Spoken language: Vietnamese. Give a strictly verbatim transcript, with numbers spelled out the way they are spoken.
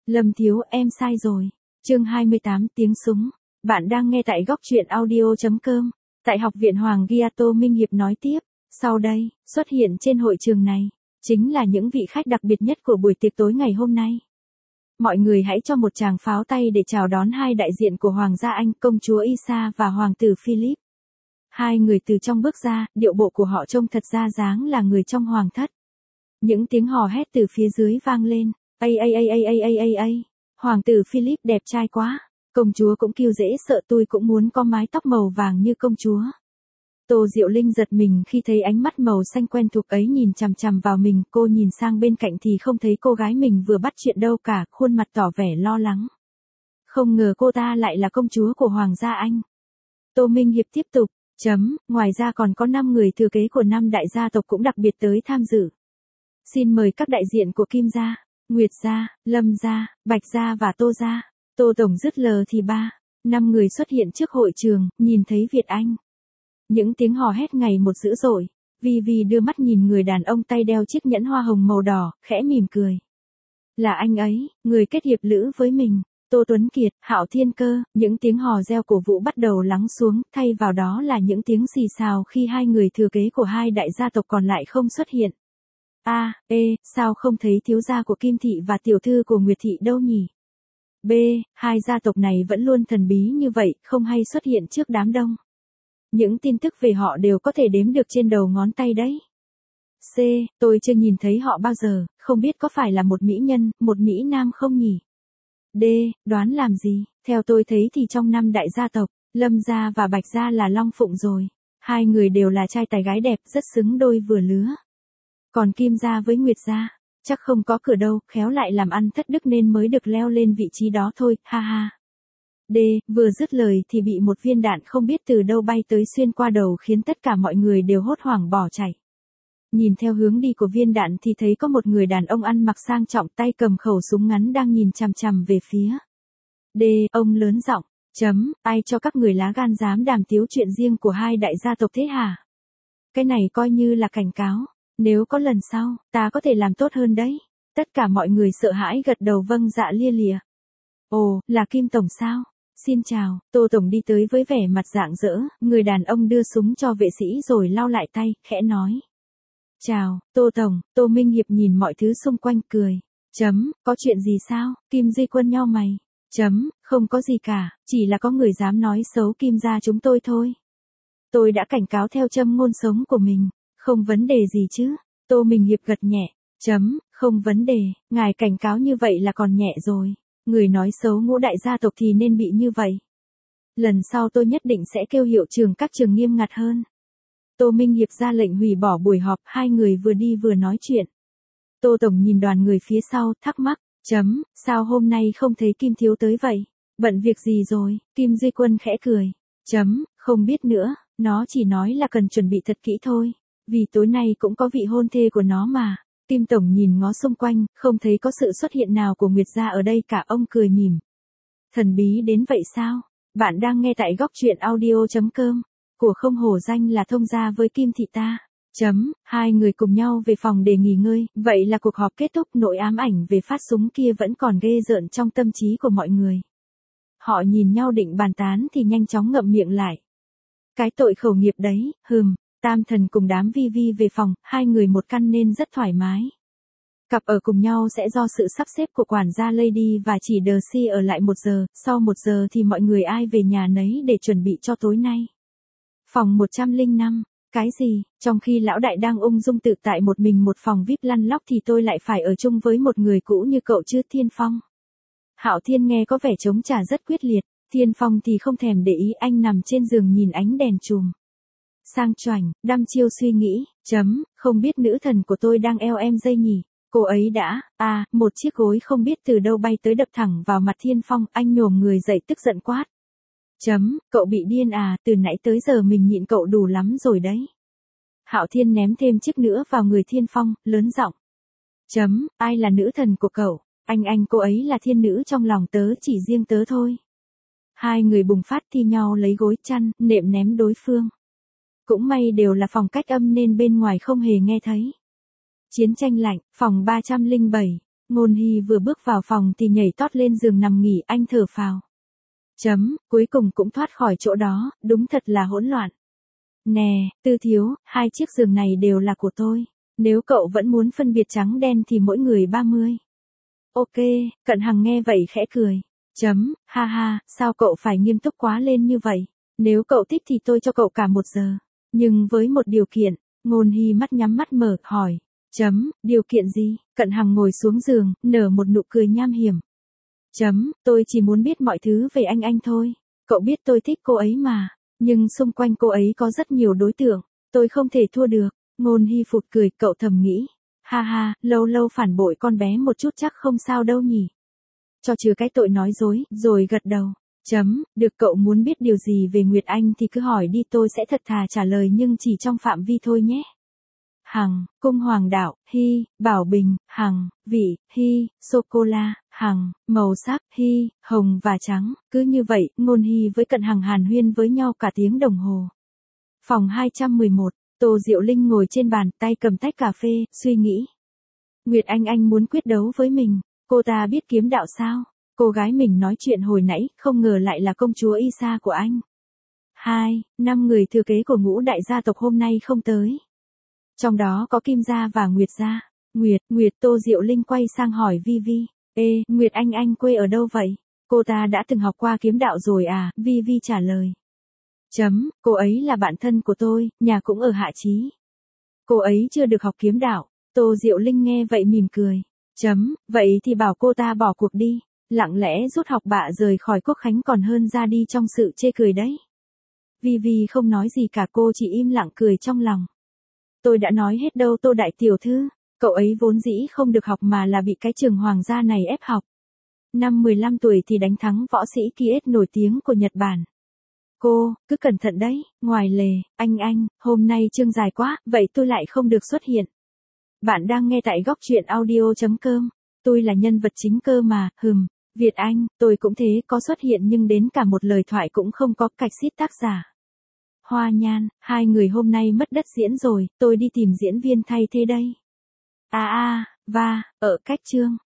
Lâm Thiếu, em sai rồi. Chương hai mươi tám tiếng súng. Bạn đang nghe tại góc truyện audio chấm com. Tại Học viện Hoàng gia Tô Minh Hiệp nói tiếp, sau đây, xuất hiện trên hội trường này, chính là những vị khách đặc biệt nhất của buổi tiệc tối ngày hôm nay. Mọi người hãy cho một tràng pháo tay để chào đón hai đại diện của Hoàng gia Anh, công chúa Isa và Hoàng tử Philip. Hai người từ trong bước ra, điệu bộ của họ trông thật ra dáng là người trong hoàng thất. Những tiếng hò hét từ phía dưới vang lên. Ây ây ây ây ây ây ây ây, Hoàng tử Philip đẹp trai quá, công chúa cũng kiêu dễ sợ, tôi cũng muốn có mái tóc màu vàng như công chúa. Tô Diệu Linh giật mình khi thấy ánh mắt màu xanh quen thuộc ấy nhìn chằm chằm vào mình, cô nhìn sang bên cạnh thì không thấy cô gái mình vừa bắt chuyện đâu cả, khuôn mặt tỏ vẻ lo lắng. Không ngờ cô ta lại là công chúa của Hoàng gia Anh. Tô Minh Hiệp tiếp tục, chấm, ngoài ra còn có năm người thừa kế của năm đại gia tộc cũng đặc biệt tới tham dự. Xin mời các đại diện của Kim gia, Nguyệt gia, Lâm gia, Bạch gia và Tô gia. Tô tổng dứt lờ thì ba, năm người xuất hiện trước hội trường, nhìn thấy Việt Anh. Những tiếng hò hét ngày một dữ dội, Vi Vi đưa mắt nhìn người đàn ông tay đeo chiếc nhẫn hoa hồng màu đỏ, khẽ mỉm cười. Là anh ấy, người kết hiệp lữ với mình. Tô Tuấn Kiệt, Hạo Thiên Cơ, những tiếng hò reo cổ vũ bắt đầu lắng xuống, thay vào đó là những tiếng xì xào khi hai người thừa kế của hai đại gia tộc còn lại không xuất hiện. A, à, ê, sao không thấy thiếu gia của Kim Thị và tiểu thư của Nguyệt Thị đâu nhỉ? B, hai gia tộc này vẫn luôn thần bí như vậy, không hay xuất hiện trước đám đông. Những tin tức về họ đều có thể đếm được trên đầu ngón tay đấy. C, tôi chưa nhìn thấy họ bao giờ, không biết có phải là một mỹ nhân, một mỹ nam không nhỉ? D, đoán làm gì, theo tôi thấy thì trong năm đại gia tộc, Lâm gia và Bạch gia là long phụng rồi. Hai người đều là trai tài gái đẹp, rất xứng đôi vừa lứa. Còn Kim gia với Nguyệt gia, chắc không có cửa đâu, khéo lại làm ăn thất đức nên mới được leo lên vị trí đó thôi, ha ha. D, vừa dứt lời thì bị một viên đạn không biết từ đâu bay tới xuyên qua đầu khiến tất cả mọi người đều hốt hoảng bỏ chạy. Nhìn theo hướng đi của viên đạn thì thấy có một người đàn ông ăn mặc sang trọng tay cầm khẩu súng ngắn đang nhìn chằm chằm về phía. D, ông lớn giọng, chấm, ai cho các người lá gan dám đàm tiếu chuyện riêng của hai đại gia tộc thế hả? Cái này coi như là cảnh cáo. Nếu có lần sau, ta có thể làm tốt hơn đấy. Tất cả mọi người sợ hãi gật đầu vâng dạ lia lịa. Ồ, là Kim Tổng sao? Xin chào, Tô Tổng đi tới với vẻ mặt rạng rỡ, người đàn ông đưa súng cho vệ sĩ rồi lau lại tay, khẽ nói. Chào, Tô Tổng, Tô Minh Hiệp nhìn mọi thứ xung quanh cười. Chấm, có chuyện gì sao? Kim Duy Quân nhau mày. Chấm, không có gì cả, chỉ là có người dám nói xấu Kim gia chúng tôi thôi. Tôi đã cảnh cáo theo châm ngôn sống của mình. Không vấn đề gì chứ, Tô Minh Hiệp gật nhẹ, chấm, không vấn đề, ngài cảnh cáo như vậy là còn nhẹ rồi, người nói xấu ngũ đại gia tộc thì nên bị như vậy. Lần sau tôi nhất định sẽ kêu hiệu trưởng các trường nghiêm ngặt hơn. Tô Minh Hiệp ra lệnh hủy bỏ buổi họp, hai người vừa đi vừa nói chuyện. Tô Tổng nhìn đoàn người phía sau, thắc mắc, chấm, sao hôm nay không thấy Kim Thiếu tới vậy, bận việc gì rồi, Kim Duy Quân khẽ cười, chấm, không biết nữa, nó chỉ nói là cần chuẩn bị thật kỹ thôi. Vì tối nay cũng có vị hôn thê của nó mà. Kim Tổng nhìn ngó xung quanh, không thấy có sự xuất hiện nào của Nguyệt gia ở đây cả, ông cười mỉm. Thần bí đến vậy sao? Bạn đang nghe tại góc truyện audio chấm com. Của không hổ danh là thông gia với Kim Thị ta. Chấm, hai người cùng nhau về phòng để nghỉ ngơi. Vậy là cuộc họp kết thúc, nỗi ám ảnh về phát súng kia vẫn còn ghê rợn trong tâm trí của mọi người. Họ nhìn nhau định bàn tán thì nhanh chóng ngậm miệng lại. Cái tội khẩu nghiệp đấy, hừm. Tam Thần cùng đám Vi Vi về phòng, hai người một căn nên rất thoải mái. Cặp ở cùng nhau sẽ do sự sắp xếp của quản gia Lady và chỉ Darcy ở lại một giờ, sau một giờ thì mọi người ai về nhà nấy để chuẩn bị cho tối nay. Phòng một trăm lẻ năm, cái gì, trong khi lão đại đang ung dung tự tại một mình một phòng vi ai pi lăn lóc thì tôi lại phải ở chung với một người cũ như cậu chứ Thiên Phong. Hạo Thiên nghe có vẻ chống trả rất quyết liệt, Thiên Phong thì không thèm để ý, anh nằm trên giường nhìn ánh đèn chùm. Sang choảnh, đăm chiêu suy nghĩ, chấm, không biết nữ thần của tôi đang eo em dây nhỉ, cô ấy đã, à, một chiếc gối không biết từ đâu bay tới đập thẳng vào mặt Thiên Phong, anh nhổm người dậy tức giận quát. Chấm, cậu bị điên à, từ nãy tới giờ mình nhịn cậu đủ lắm rồi đấy. Hạo Thiên ném thêm chiếc nữa vào người Thiên Phong, lớn giọng. Chấm, ai là nữ thần của cậu, anh anh cô ấy là thiên nữ trong lòng tớ, chỉ riêng tớ thôi. Hai người bùng phát thi nhau lấy gối chăn, nệm ném đối phương. Cũng may đều là phòng cách âm nên bên ngoài không hề nghe thấy. Chiến tranh lạnh, phòng ba trăm lẻ bảy. Ngôn Hy vừa bước vào phòng thì nhảy tót lên giường nằm nghỉ, anh thở phào. Chấm, cuối cùng cũng thoát khỏi chỗ đó, đúng thật là hỗn loạn. Nè, Tư Thiếu, hai chiếc giường này đều là của tôi. Nếu cậu vẫn muốn phân biệt trắng đen thì mỗi người ba mươi. Ok, Cận Hằng nghe vậy khẽ cười. Chấm, ha ha, sao cậu phải nghiêm túc quá lên như vậy? Nếu cậu thích thì tôi cho cậu cả một giờ. Nhưng với một điều kiện, Ngôn Hy mắt nhắm mắt mở, hỏi. Chấm, điều kiện gì? Cận Hằng ngồi xuống giường, nở một nụ cười nham hiểm. Chấm, tôi chỉ muốn biết mọi thứ về anh anh thôi. Cậu biết tôi thích cô ấy mà. Nhưng xung quanh cô ấy có rất nhiều đối tượng. Tôi không thể thua được. Ngôn Hy phụt cười, cậu thầm nghĩ. Ha ha, lâu lâu phản bội con bé một chút chắc không sao đâu nhỉ. Cho trừ cái tội nói dối, rồi gật đầu. Chấm, được, cậu muốn biết điều gì về Nguyệt Anh thì cứ hỏi đi, tôi sẽ thật thà trả lời nhưng chỉ trong phạm vi thôi nhé. Hằng, cung hoàng đạo, Hy, bảo bình, Hằng, vị, Hy, sô-cô-la, Hằng, màu sắc, Hy, hồng và trắng. Cứ như vậy, Ngôn Hy với Cận Hằng hàn huyên với nhau cả tiếng đồng hồ. Phòng hai trăm mười một, Tô Diệu Linh ngồi trên bàn, tay cầm tách cà phê, suy nghĩ. Nguyệt Anh Anh muốn quyết đấu với mình, cô ta biết kiếm đạo sao? Cô gái mình nói chuyện hồi nãy, không ngờ lại là công chúa Isa của anh. Hai, năm người thừa kế của ngũ đại gia tộc hôm nay không tới. Trong đó có Kim gia và Nguyệt gia. Nguyệt, Nguyệt, Tô Diệu Linh quay sang hỏi Vi Vi. Ê, Nguyệt Anh Anh quê ở đâu vậy? Cô ta đã từng học qua kiếm đạo rồi à? Vi Vi trả lời. Chấm, cô ấy là bạn thân của tôi, nhà cũng ở Hạ Chí. Cô ấy chưa được học kiếm đạo. Tô Diệu Linh nghe vậy mỉm cười. Chấm, vậy thì bảo cô ta bỏ cuộc đi. Lặng lẽ rút học bạ rời khỏi Quốc Khánh còn hơn ra đi trong sự chê cười đấy. Vi Vi không nói gì cả, cô chỉ im lặng cười trong lòng. Tôi đã nói hết đâu Tô đại tiểu thư, cậu ấy vốn dĩ không được học mà là bị cái trường hoàng gia này ép học. Năm mười lăm tuổi thì đánh thắng võ sĩ Kiet nổi tiếng của Nhật Bản. Cô, cứ cẩn thận đấy, ngoài lề, anh anh, hôm nay chương dài quá, vậy tôi lại không được xuất hiện. Bạn đang nghe tại góc truyện audio chấm com, tôi là nhân vật chính cơ mà, hừm, Việt Anh, tôi cũng thế, có xuất hiện nhưng đến cả một lời thoại cũng không có, cạch xít tác giả. Hoa Nhan, hai người hôm nay mất đất diễn rồi, tôi đi tìm diễn viên thay thế đây. À à, và, ở cách chương.